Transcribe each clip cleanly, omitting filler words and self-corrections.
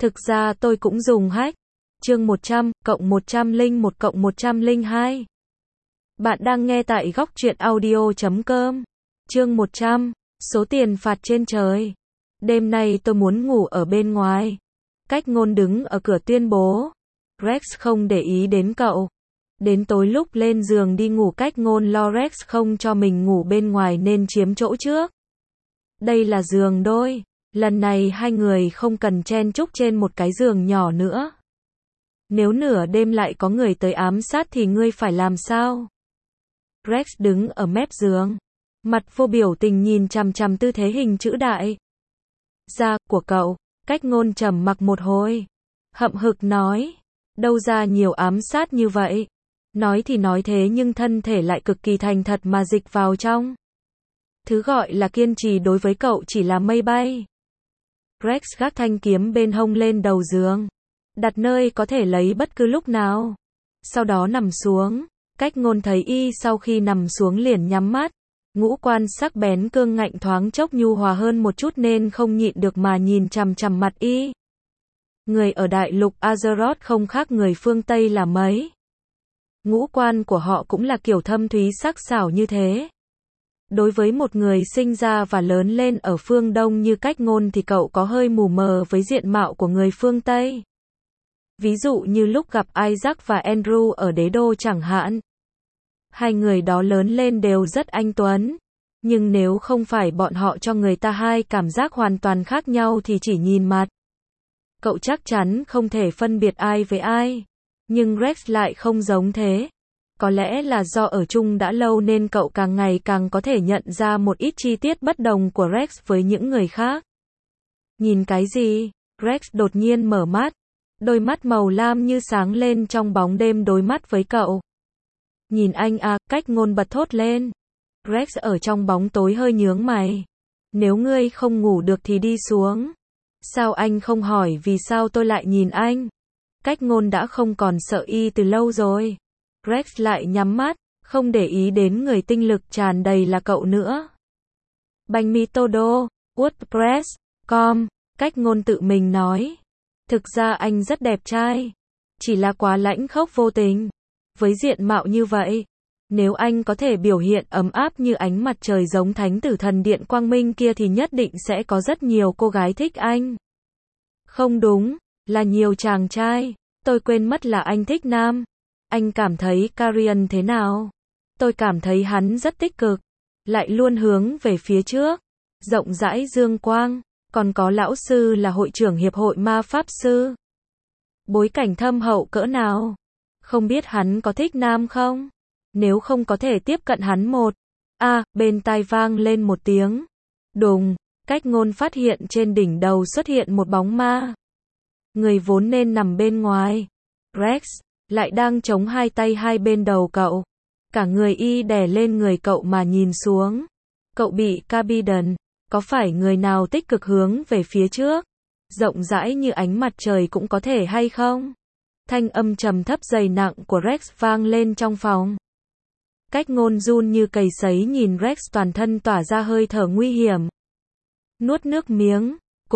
Thực ra tôi cũng dùng hack. Chương 100, cộng 101 cộng 102. Bạn đang nghe tại góc truyện audio.com. Chương 100, số tiền phạt trên trời. Đêm nay tôi muốn ngủ ở bên ngoài. Cách Ngôn đứng ở cửa tuyên bố. Rex không để ý đến cậu. Đến tối lúc lên giường đi ngủ Cách Ngôn lo Rex không cho mình ngủ bên ngoài nên chiếm chỗ trước. Đây là giường đôi. Lần này hai người không cần chen chúc trên một cái giường nhỏ nữa. Nếu nửa đêm lại có người tới ám sát thì ngươi phải làm sao? Rex đứng ở mép giường. Mặt vô biểu tình nhìn chằm chằm tư thế hình chữ đại. Da của cậu. Cách Ngôn trầm mặc một hồi. Hậm hực nói. Đâu ra nhiều ám sát như vậy. Nói thì nói thế nhưng thân thể lại cực kỳ thành thật mà dịch vào trong. Thứ gọi là kiên trì đối với cậu chỉ là mây bay. Rex gác thanh kiếm bên hông lên đầu giường. Đặt nơi có thể lấy bất cứ lúc nào. Sau đó nằm xuống. Cách Ngôn thấy y sau khi nằm xuống liền nhắm mắt. Ngũ quan sắc bén cương ngạnh thoáng chốc nhu hòa hơn một chút nên không nhịn được mà nhìn chằm chằm mặt y. Người ở đại lục Azeroth không khác người phương Tây là mấy. Ngũ quan của họ cũng là kiểu thâm thúy sắc sảo như thế. Đối với một người sinh ra và lớn lên ở phương Đông như Cách Ngôn thì cậu có hơi mù mờ với diện mạo của người phương Tây. Ví dụ như lúc gặp Isaac và Andrew ở đế đô chẳng hạn. Hai người đó lớn lên đều rất anh tuấn. Nhưng nếu không phải bọn họ cho người ta hai cảm giác hoàn toàn khác nhau thì chỉ nhìn mặt. Cậu chắc chắn không thể phân biệt ai với ai. Nhưng Rex lại không giống thế. Có lẽ là do ở chung đã lâu nên cậu càng ngày càng có thể nhận ra một ít chi tiết bất đồng của Rex với những người khác. Nhìn cái gì? Rex đột nhiên mở mắt. Đôi mắt màu lam như sáng lên trong bóng đêm đối mắt với cậu. Nhìn anh à, Cách Ngôn bật thốt lên. Rex ở trong bóng tối hơi nhướng mày. Nếu ngươi không ngủ được thì đi xuống. Sao anh không hỏi vì sao tôi lại nhìn anh? Cách Ngôn đã không còn sợ y từ lâu rồi. Rex lại nhắm mắt, không để ý đến người tinh lực tràn đầy là cậu nữa. Bánh mì Todo, WordPress.com, Cách Ngôn tự mình nói. Thực ra anh rất đẹp trai. Chỉ là quá lãnh khốc vô tình. Với diện mạo như vậy, nếu anh có thể biểu hiện ấm áp như ánh mặt trời giống thánh tử thần điện quang minh kia thì nhất định sẽ có rất nhiều cô gái thích anh. Không đúng, là nhiều chàng trai. Tôi quên mất là anh thích nam. Anh cảm thấy Carian thế nào? Tôi cảm thấy hắn rất tích cực. Lại luôn hướng về phía trước. Rộng rãi dương quang. Còn có lão sư là hội trưởng hiệp hội ma pháp sư. Bối cảnh thâm hậu cỡ nào? Không biết hắn có thích nam không? Nếu không có thể tiếp cận hắn một. Bên tai vang lên một tiếng. Đùng, Cách Ngôn phát hiện trên đỉnh đầu xuất hiện một bóng ma. Người vốn nên nằm bên ngoài. Rex, lại đang chống hai tay hai bên đầu cậu. Cả người y đè lên người cậu mà nhìn xuống. Cậu bị Carbidon. Có phải người nào tích cực hướng về phía trước? Rộng rãi như ánh mặt trời cũng có thể hay không? Thanh âm trầm thấp dày nặng của Rex vang lên trong phòng. Cách Ngôn run như cầy sấy nhìn Rex toàn thân tỏa ra hơi thở nguy hiểm. Nuốt nước miếng.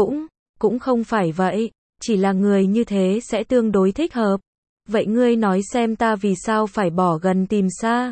Cũng không phải vậy. Chỉ là người như thế sẽ tương đối thích hợp. Vậy ngươi nói xem ta vì sao phải bỏ gần tìm xa?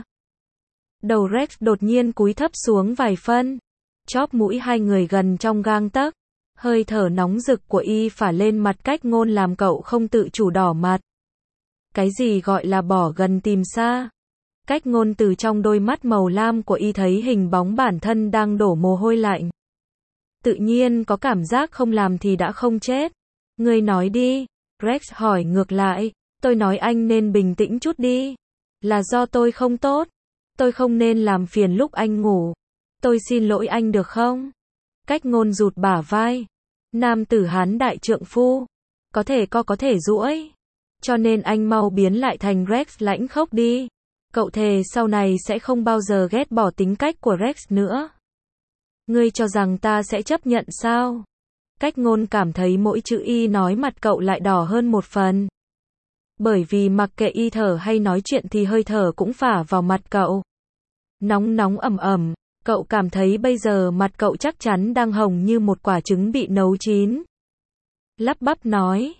Đầu Rex đột nhiên cúi thấp xuống vài phân. Chóp mũi hai người gần trong gang tấc. Hơi thở nóng rực của y phả lên mặt Cách Ngôn làm cậu không tự chủ đỏ mặt. Cái gì gọi là bỏ gần tìm xa? Cách Ngôn từ trong đôi mắt màu lam của y thấy hình bóng bản thân đang đổ mồ hôi lạnh. Tự nhiên có cảm giác không làm thì đã không chết. Ngươi nói đi. Rex hỏi ngược lại. Tôi nói anh nên bình tĩnh chút đi. Là do tôi không tốt. Tôi không nên làm phiền lúc anh ngủ. Tôi xin lỗi anh được không? Cách Ngôn rụt bả vai. Nam tử Hán đại trượng phu. Có thể có thể duỗi. Cho nên anh mau biến lại thành Rex lãnh khốc đi. Cậu thề sau này sẽ không bao giờ ghét bỏ tính cách của Rex nữa. Ngươi cho rằng ta sẽ chấp nhận sao? Cách Ngôn cảm thấy mỗi chữ y nói mặt cậu lại đỏ hơn một phần. Bởi vì mặc kệ y thở hay nói chuyện thì hơi thở cũng phả vào mặt cậu. Nóng ẩm ẩm. Cậu cảm thấy bây giờ mặt cậu chắc chắn đang hồng như một quả trứng bị nấu chín. lắp bắp nói.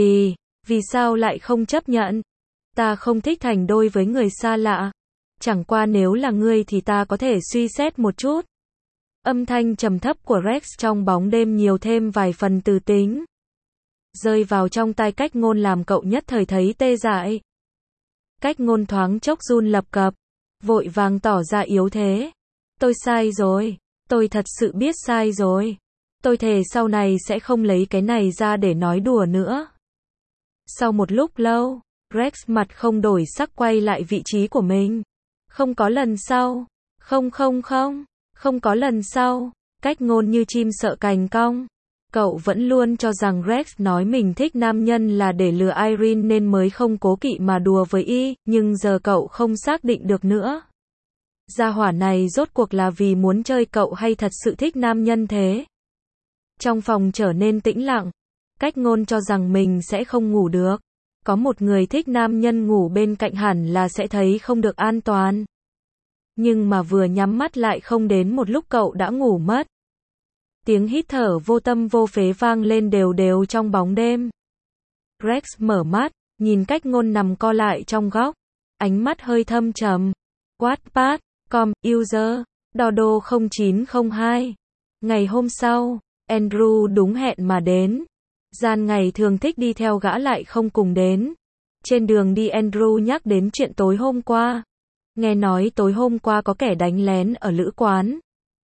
Vì sao lại không chấp nhận? Ta không thích thành đôi với người xa lạ. Chẳng qua nếu là ngươi thì ta có thể suy xét một chút. Âm thanh trầm thấp của Rex trong bóng đêm nhiều thêm vài phần từ tính. Rơi vào trong tai Cách Ngôn làm cậu nhất thời thấy tê dại. Cách Ngôn thoáng chốc run lập cập, vội vàng tỏ ra yếu thế. Tôi sai rồi, tôi thật sự biết sai rồi. Tôi thề sau này sẽ không lấy cái này ra để nói đùa nữa. Sau một lúc lâu, Rex mặt không đổi sắc quay lại vị trí của mình. Không có lần sau. Không có lần sau. Cách Ngôn như chim sợ cành cong. Cậu vẫn luôn cho rằng Rex nói mình thích nam nhân là để lừa Irene nên mới không cố kỵ mà đùa với y, nhưng giờ cậu không xác định được nữa. Gia hỏa này rốt cuộc là vì muốn chơi cậu hay thật sự thích nam nhân thế? Trong phòng trở nên tĩnh lặng. Cách Ngôn cho rằng mình sẽ không ngủ được. Có một người thích nam nhân ngủ bên cạnh hẳn là sẽ thấy không được an toàn. Nhưng mà vừa nhắm mắt lại không đến một lúc cậu đã ngủ mất. Tiếng hít thở vô tâm vô phế vang lên đều đều trong bóng đêm. Rex mở mắt, nhìn Cách Ngôn nằm co lại trong góc. Ánh mắt hơi thâm trầm. Wattpad.com, user, Dodo 0902. Ngày hôm sau, Andrew đúng hẹn mà đến. Gian ngày thường thích đi theo gã lại không cùng đến. Trên đường đi Andrew nhắc đến chuyện tối hôm qua. Nghe nói tối hôm qua có kẻ đánh lén ở lữ quán.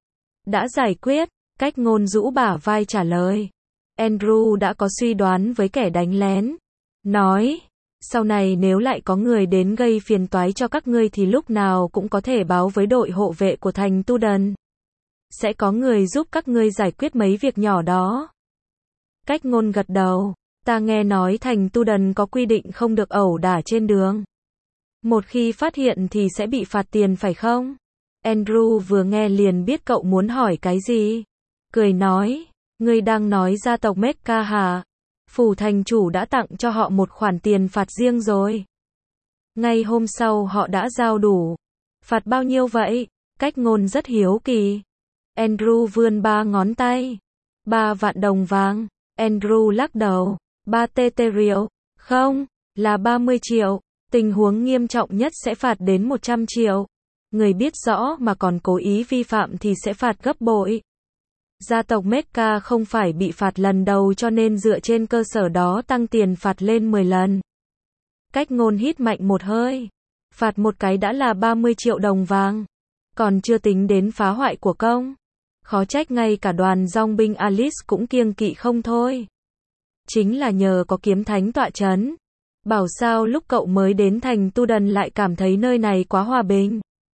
Đã giải quyết, Cách Ngôn rũ bả vai trả lời. Andrew đã có suy đoán với kẻ đánh lén. Nói, sau này nếu lại có người đến gây phiền toái cho các ngươi thì lúc nào cũng có thể báo với đội hộ vệ của thành Tudun. Sẽ có người giúp các ngươi giải quyết mấy việc nhỏ đó. Cách Ngôn gật đầu. Ta nghe nói thành Tudun có quy định không được ẩu đả trên đường. Một khi phát hiện thì sẽ bị phạt tiền phải không? Andrew vừa nghe liền biết cậu muốn hỏi cái gì. Cười nói, ngươi đang nói gia tộc Mecca hả? Phủ thành chủ đã tặng cho họ một khoản tiền phạt riêng rồi. Ngay hôm sau họ đã giao đủ. Phạt bao nhiêu vậy? Cách Ngôn rất hiếu kỳ. Andrew vươn 3 ngón tay. 3 vạn đồng vàng. Andrew lắc đầu. 3 triệu. Không, là 30 triệu. Tình huống nghiêm trọng nhất sẽ phạt đến 100 triệu. Người biết rõ mà còn cố ý vi phạm thì sẽ phạt gấp bội. Gia tộc Mecca không phải bị phạt lần đầu cho nên dựa trên cơ sở đó tăng tiền phạt lên 10 lần. Cách Ngôn hít mạnh một hơi. Phạt một cái đã là 30 triệu đồng vàng. Còn chưa tính đến phá hoại của công. Khó trách ngay cả đoàn dòng binh Alice cũng kiêng kỵ không thôi. Chính là nhờ có kiếm thánh tọa chấn. Bảo sao lúc cậu mới đến thành Tudun lại cảm thấy nơi này quá hòa bình.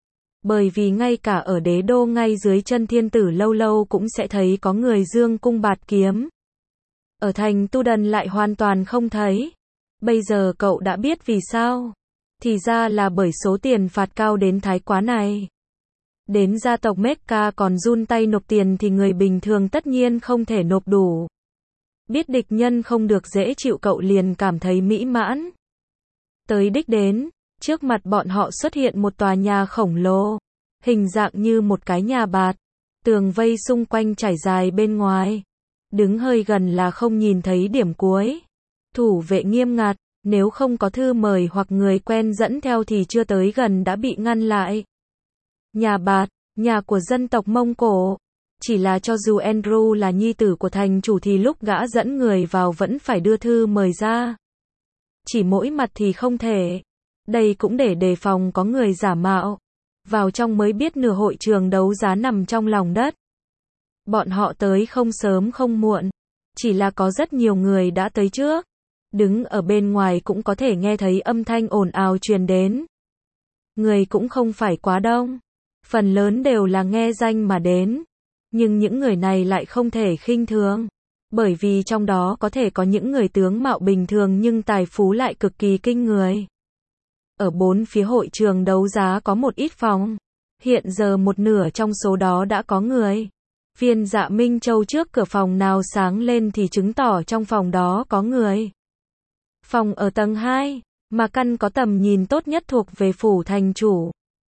Bởi vì ngay cả ở đế đô ngay dưới chân thiên tử lâu lâu cũng sẽ thấy có người dương cung bạt kiếm. Ở thành Tudun lại hoàn toàn không thấy. Bây giờ cậu đã biết vì sao. Thì ra là bởi số tiền phạt cao đến thái quá này. Đến gia tộc Mecca còn run tay nộp tiền thì người bình thường tất nhiên không thể nộp đủ. Biết địch nhân không được dễ chịu cậu liền cảm thấy mỹ mãn. Tới đích đến, trước mặt bọn họ xuất hiện một tòa nhà khổng lồ, hình dạng như một cái nhà bạt, tường vây xung quanh trải dài bên ngoài. Đứng hơi gần là không nhìn thấy điểm cuối. Thủ vệ nghiêm ngặt, nếu không có thư mời hoặc người quen dẫn theo thì chưa tới gần đã bị ngăn lại. Nhà bạt, nhà của dân tộc Mông Cổ. Chỉ là cho dù Andrew là nhi tử của thành chủ thì lúc gã dẫn người vào vẫn phải đưa thư mời ra. Chỉ mỗi mặt thì không thể. Đây cũng để đề phòng có người giả mạo. Vào trong mới biết nửa hội trường đấu giá nằm trong lòng đất. Bọn họ tới không sớm không muộn. Chỉ là có rất nhiều người đã tới trước. Đứng ở bên ngoài cũng có thể nghe thấy âm thanh ồn ào truyền đến. Người cũng không phải quá đông. Phần lớn đều là nghe danh mà đến. Nhưng những người này lại không thể khinh thường. Bởi vì trong đó có thể có những người tướng mạo bình thường nhưng tài phú lại cực kỳ kinh người. Ở 4 phía hội trường đấu giá có một ít phòng. Hiện giờ một nửa trong số đó đã có người. Viên Dạ Minh Châu trước cửa phòng nào sáng lên thì chứng tỏ trong phòng đó có người. Phòng ở tầng 2, mà căn có tầm nhìn tốt nhất thuộc về phủ thành chủ.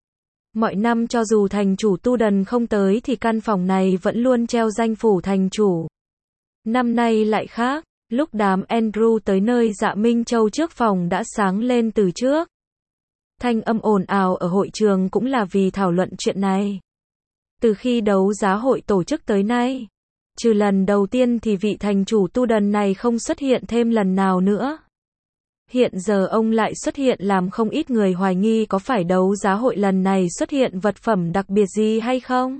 Mọi năm cho dù thành chủ Tudun không tới thì căn phòng này vẫn luôn treo danh phủ thành chủ. Năm nay lại khác, Lúc đám Andrew tới nơi Dạ Minh Châu trước phòng đã sáng lên từ trước. Thanh âm ồn ào ở hội trường cũng là vì thảo luận chuyện này. Từ khi đấu giá hội tổ chức tới nay, trừ lần đầu tiên thì vị thành chủ tu đần này không xuất hiện thêm lần nào nữa. Hiện giờ ông lại xuất hiện làm không ít người hoài nghi có phải đấu giá hội lần này xuất hiện vật phẩm đặc biệt gì hay không?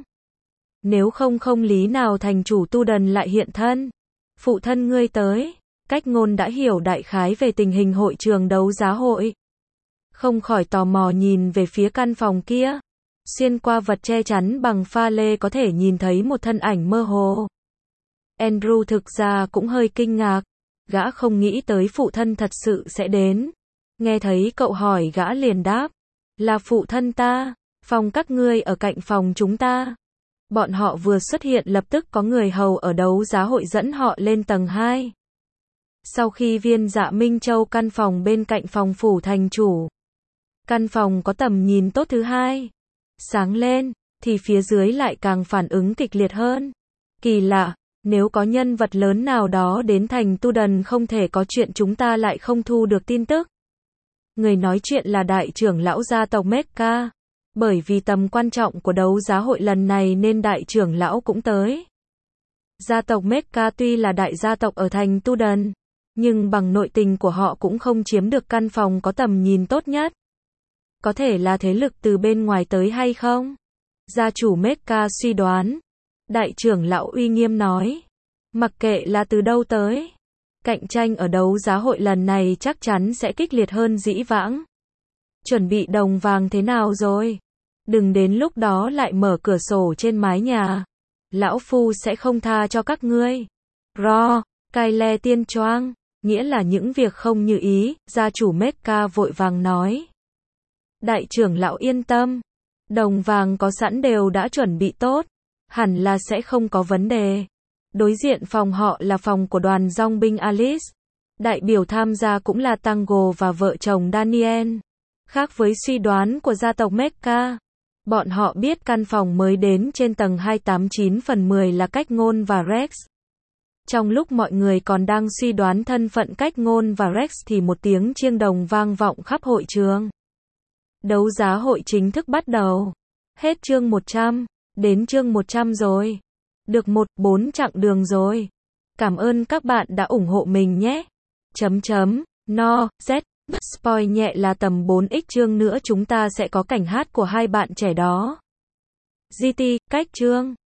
Nếu không không lý nào thành chủ tu đần lại hiện thân. Phụ thân ngươi tới. Cách Ngôn đã hiểu đại khái về tình hình hội trường đấu giá hội. Không khỏi tò mò nhìn về phía căn phòng kia. Xuyên qua vật che chắn bằng pha lê có thể nhìn thấy một thân ảnh mơ hồ. Andrew thực ra cũng hơi kinh ngạc. Gã không nghĩ tới phụ thân thật sự sẽ đến. Nghe thấy cậu hỏi gã liền đáp. Là phụ thân ta. Phòng các ngươi ở cạnh phòng chúng ta. Bọn họ vừa xuất hiện lập tức có người hầu ở đấu giá hội dẫn họ lên tầng 2. Sau khi viên Dạ Minh Châu căn phòng bên cạnh phòng phủ thành chủ. Căn phòng có tầm nhìn tốt thứ hai. Sáng lên, thì phía dưới lại càng phản ứng kịch liệt hơn. Kỳ lạ, nếu có nhân vật lớn nào đó đến thành tu đần không thể có chuyện chúng ta lại không thu được tin tức. Người nói chuyện là đại trưởng lão gia tộc Mecca. Bởi vì tầm quan trọng của đấu giá hội lần này nên đại trưởng lão cũng tới. Gia tộc Mecca tuy là đại gia tộc ở thành tu đần, nhưng bằng nội tình của họ cũng không chiếm được căn phòng có tầm nhìn tốt nhất. Có thể là thế lực từ bên ngoài tới hay không? Gia chủ Mecca suy đoán. Đại trưởng lão uy nghiêm nói. Mặc kệ là từ đâu tới, cạnh tranh ở đấu giá hội lần này chắc chắn sẽ kịch liệt hơn dĩ vãng. Chuẩn bị đồng vàng thế nào rồi? Đừng đến lúc đó lại mở cửa sổ trên mái nhà. Lão Phu sẽ không tha cho các ngươi. Ro, cai le tiên choang, nghĩa là những việc không như ý, gia chủ Mecca vội vàng nói. Đại trưởng lão yên tâm. Đồng vàng có sẵn đều đã chuẩn bị tốt. Hẳn là sẽ không có vấn đề. Đối diện phòng họ là phòng của đoàn dong binh Alice. Đại biểu tham gia cũng là Tango và vợ chồng Daniel. Khác với suy đoán của gia tộc Mecca, bọn họ biết căn phòng mới đến trên tầng 289/10 là Cách Ngôn và Rex. Trong lúc mọi người còn đang suy đoán thân phận Cách Ngôn và Rex thì một tiếng chiêng đồng vang vọng khắp hội trường. Đấu giá hội chính thức bắt đầu. Hết chương 100, đến chương 100 rồi. Được 1-4 chặng đường rồi. Cảm ơn các bạn đã ủng hộ mình nhé. No, Z. Spoil nhẹ là tầm 4x chương nữa chúng ta sẽ có cảnh hát của hai bạn trẻ đó. GT, cách chương.